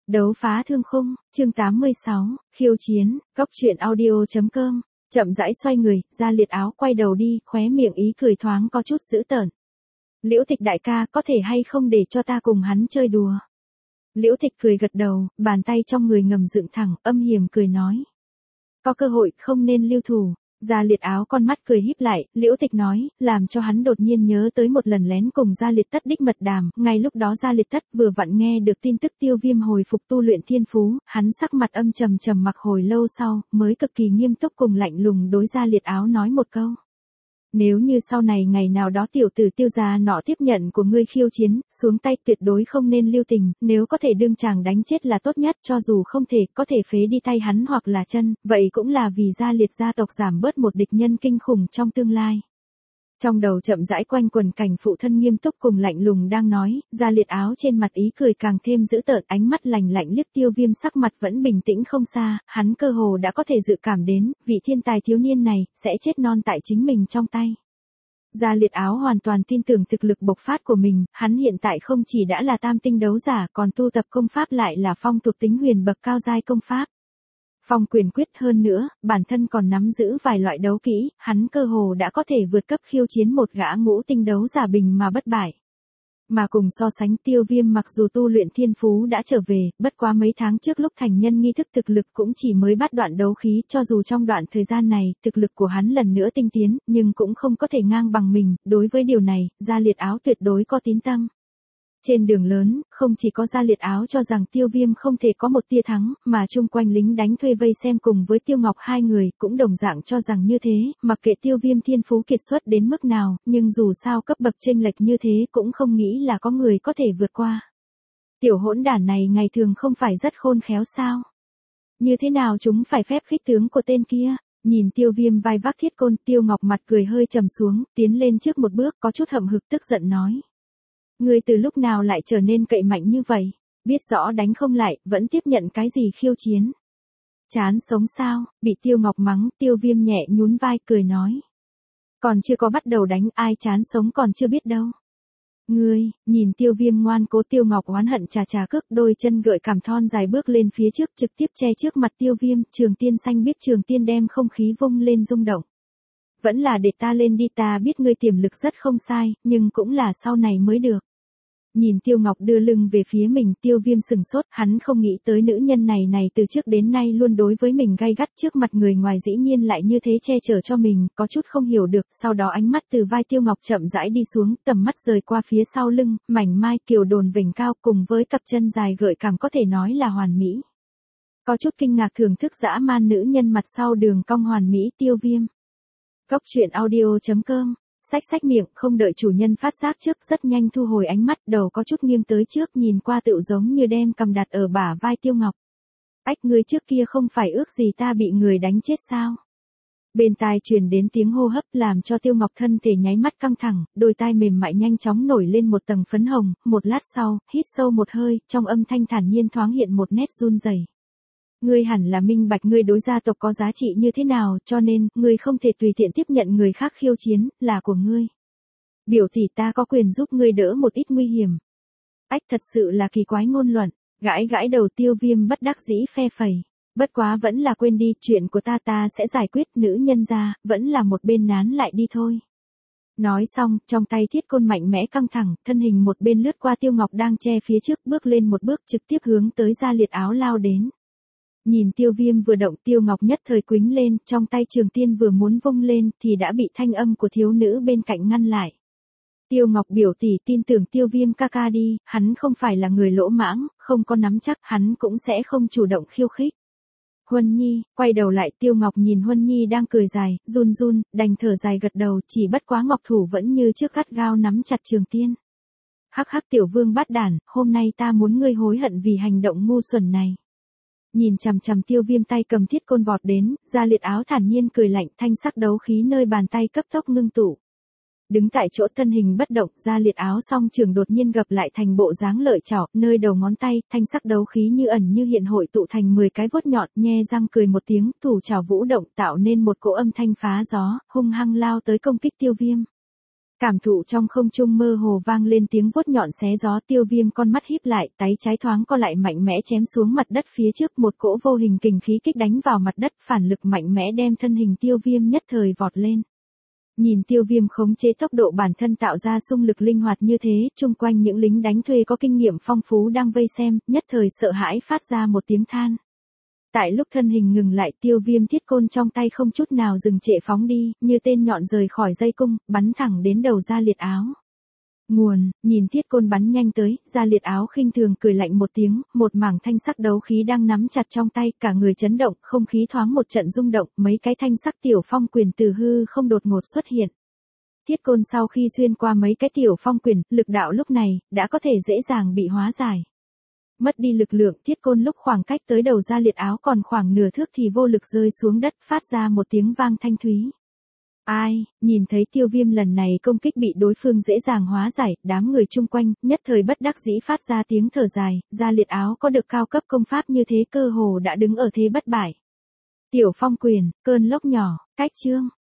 Đấu phá thương khung, chương 86, khiêu chiến, góc truyện audio.com, chậm rãi xoay người, Gia Liệt áo quay đầu đi, khóe miệng ý cười thoáng có chút dữ tợn. Liễu Tịch đại ca, có thể hay không để cho ta cùng hắn chơi đùa? Liễu Tịch cười gật đầu, bàn tay trong người ngầm dựng thẳng, âm hiểm cười nói. Có cơ hội không nên lưu thủ. Gia Liệt áo con mắt cười híp lại, Liễu Tịch nói, làm cho hắn đột nhiên nhớ tới một lần lén cùng Gia Liệt Tất đích mật đàm, ngay lúc đó Gia Liệt Tất vừa vặn nghe được tin tức Tiêu Viêm hồi phục tu luyện thiên phú, hắn sắc mặt âm trầm mặc hồi lâu sau, mới cực kỳ nghiêm túc cùng lạnh lùng đối Gia Liệt áo nói một câu. Nếu như sau này ngày nào đó tiểu tử Tiêu gia nọ tiếp nhận của ngươi khiêu chiến, xuống tay tuyệt đối không nên lưu tình, nếu có thể đương chàng đánh chết là tốt nhất, cho dù không thể, có thể phế đi tay hắn hoặc là chân, vậy cũng là vì Gia Liệt gia tộc giảm bớt một địch nhân kinh khủng trong tương lai. Trong đầu chậm rãi quanh quần cảnh phụ thân nghiêm túc cùng lạnh lùng đang nói, Gia Liệt áo trên mặt ý cười càng thêm dữ tợn, ánh mắt lạnh liếc Tiêu Viêm, sắc mặt vẫn bình tĩnh không xa, hắn cơ hồ đã có thể dự cảm đến, vị thiên tài thiếu niên này, sẽ chết non tại chính mình trong tay. Gia Liệt áo hoàn toàn tin tưởng thực lực bộc phát của mình, hắn hiện tại không chỉ đã là tam tinh đấu giả, còn tu tập công pháp lại là phong thuộc tính huyền bậc cao giai công pháp. Phong quyền quyết, hơn nữa, bản thân còn nắm giữ vài loại đấu kỹ, hắn cơ hồ đã có thể vượt cấp khiêu chiến một gã ngũ tinh đấu giả bình mà bất bại. Mà cùng so sánh, Tiêu Viêm mặc dù tu luyện thiên phú đã trở về, bất quá mấy tháng trước lúc thành nhân nghi thức thực lực cũng chỉ mới bắt đoạn đấu khí, cho dù trong đoạn thời gian này, thực lực của hắn lần nữa tinh tiến, nhưng cũng không có thể ngang bằng mình, đối với điều này, Gia Liệt áo tuyệt đối có tín tâm. Trên đường lớn, không chỉ có Gia Liệt áo cho rằng Tiêu Viêm không thể có một tia thắng, mà chung quanh lính đánh thuê vây xem cùng với Tiêu Ngọc hai người cũng đồng dạng cho rằng như thế, mặc kệ Tiêu Viêm thiên phú kiệt xuất đến mức nào, nhưng dù sao cấp bậc chênh lệch như thế cũng không nghĩ là có người có thể vượt qua. Tiểu hỗn đản này ngày thường không phải rất khôn khéo sao? Như thế nào chúng phải phép khích tướng của tên kia? Nhìn Tiêu Viêm vai vác thiết côn, Tiêu Ngọc mặt cười hơi trầm xuống, tiến lên trước một bước, có chút hậm hực tức giận nói. Ngươi từ lúc nào lại trở nên cậy mạnh như vậy, biết rõ đánh không lại, vẫn tiếp nhận cái gì khiêu chiến. Chán sống sao, bị Tiêu Ngọc mắng, Tiêu Viêm nhẹ nhún vai cười nói. Còn chưa có bắt đầu đánh, ai chán sống còn chưa biết đâu. Ngươi, nhìn Tiêu Viêm ngoan cố, Tiêu Ngọc oán hận chà cước, đôi chân gợi cảm thon dài bước lên phía trước, trực tiếp che trước mặt Tiêu Viêm, Trường Tiên xanh biết Trường Tiên đem không khí vung lên rung động. Vẫn là để ta lên đi, ta biết ngươi tiềm lực rất không sai, nhưng cũng là sau này mới được. Nhìn Tiêu Ngọc đưa lưng về phía mình, Tiêu Viêm sừng sốt, hắn không nghĩ tới nữ nhân này từ trước đến nay luôn đối với mình gay gắt, trước mặt người ngoài dĩ nhiên lại như thế che chở cho mình, có chút không hiểu được, sau đó ánh mắt từ vai Tiêu Ngọc chậm rãi đi xuống, tầm mắt rời qua phía sau lưng, mảnh mai kiều đồn vểnh cao cùng với cặp chân dài gợi cảm có thể nói là hoàn mỹ. Có chút kinh ngạc thưởng thức dã man nữ nhân mặt sau đường cong hoàn mỹ Tiêu Viêm. Góc truyện audio.com. Xách miệng, không đợi chủ nhân phát giác trước, rất nhanh thu hồi ánh mắt, đầu có chút nghiêng tới trước, nhìn qua tựu giống như đem cầm đặt ở bả vai Tiêu Ngọc. Ách, ngươi trước kia không phải ước gì ta bị người đánh chết sao? Bên tai truyền đến tiếng hô hấp, làm cho Tiêu Ngọc thân thể nháy mắt căng thẳng, đôi tai mềm mại nhanh chóng nổi lên một tầng phấn hồng, một lát sau, hít sâu một hơi, trong âm thanh thản nhiên thoáng hiện một nét run rẩy. Ngươi hẳn là minh bạch ngươi đối gia tộc có giá trị như thế nào, cho nên, ngươi không thể tùy tiện tiếp nhận người khác khiêu chiến, là của ngươi. Biểu tỷ ta có quyền giúp ngươi đỡ một ít nguy hiểm. Ách, thật sự là kỳ quái ngôn luận, gãi đầu Tiêu Viêm bất đắc dĩ phe phẩy. Bất quá vẫn là quên đi, chuyện của ta sẽ giải quyết, nữ nhân ra, vẫn là một bên nán lại đi thôi. Nói xong, trong tay thiết côn mạnh mẽ căng thẳng, thân hình một bên lướt qua Tiêu Ngọc đang che phía trước, bước lên một bước trực tiếp hướng tới Gia Liệt áo lao đến. Nhìn Tiêu Viêm vừa động, Tiêu Ngọc nhất thời quýnh lên, trong tay Trường Tiên vừa muốn vung lên, thì đã bị thanh âm của thiếu nữ bên cạnh ngăn lại. Tiêu Ngọc biểu tỷ, tin tưởng Tiêu Viêm ca ca đi, hắn không phải là người lỗ mãng, không có nắm chắc, hắn cũng sẽ không chủ động khiêu khích. Huân Nhi, quay đầu lại, Tiêu Ngọc nhìn Huân Nhi đang cười dài, run, đành thở dài gật đầu, chỉ bất quá Ngọc thủ vẫn như trước gắt gao nắm chặt Trường Tiên. Hắc tiểu vương bát đản, hôm nay ta muốn ngươi hối hận vì hành động ngu xuẩn này. Nhìn chằm Tiêu Viêm tay cầm thiết côn vọt đến, Gia Liệt áo thản nhiên cười lạnh, thanh sắc đấu khí nơi bàn tay cấp tốc ngưng tụ. Đứng tại chỗ thân hình bất động, Gia Liệt áo song trường đột nhiên gập lại thành bộ dáng lợi chảo, nơi đầu ngón tay, thanh sắc đấu khí như ẩn như hiện hội tụ thành 10 cái vuốt nhọn, nhe răng cười một tiếng, thủ chảo vũ động tạo nên một cỗ âm thanh phá gió, hung hăng lao tới công kích Tiêu Viêm. Cảm thụ trong không trung mơ hồ vang lên tiếng vuốt nhọn xé gió, Tiêu Viêm con mắt híp lại, tay trái thoáng co lại mạnh mẽ chém xuống mặt đất phía trước, một cỗ vô hình kình khí kích đánh vào mặt đất, phản lực mạnh mẽ đem thân hình Tiêu Viêm nhất thời vọt lên. Nhìn Tiêu Viêm khống chế tốc độ bản thân tạo ra xung lực linh hoạt như thế, chung quanh những lính đánh thuê có kinh nghiệm phong phú đang vây xem, nhất thời sợ hãi phát ra một tiếng than. Tại lúc thân hình ngừng lại, Tiêu Viêm thiết côn trong tay không chút nào dừng trệ phóng đi, như tên nhọn rời khỏi dây cung, bắn thẳng đến đầu Gia Liệt Áo. Nguồn, nhìn thiết côn bắn nhanh tới, Gia Liệt Áo khinh thường cười lạnh một tiếng, một mảng thanh sắc đấu khí đang nắm chặt trong tay, cả người chấn động, không khí thoáng một trận rung động, mấy cái thanh sắc tiểu phong quyền từ hư không đột ngột xuất hiện. Thiết côn sau khi xuyên qua mấy cái tiểu phong quyền, lực đạo lúc này đã có thể dễ dàng bị hóa giải. Mất đi lực lượng, thiết côn lúc khoảng cách tới đầu Gia Liệt Áo còn khoảng nửa thước thì vô lực rơi xuống đất, phát ra một tiếng vang thanh thúy. Ai, nhìn thấy Tiêu Viêm lần này công kích bị đối phương dễ dàng hóa giải, đám người chung quanh, nhất thời bất đắc dĩ phát ra tiếng thở dài, Gia Liệt Áo có được cao cấp công pháp như thế cơ hồ đã đứng ở thế bất bại. Tiểu phong quyền, cơn lốc nhỏ, cách chương.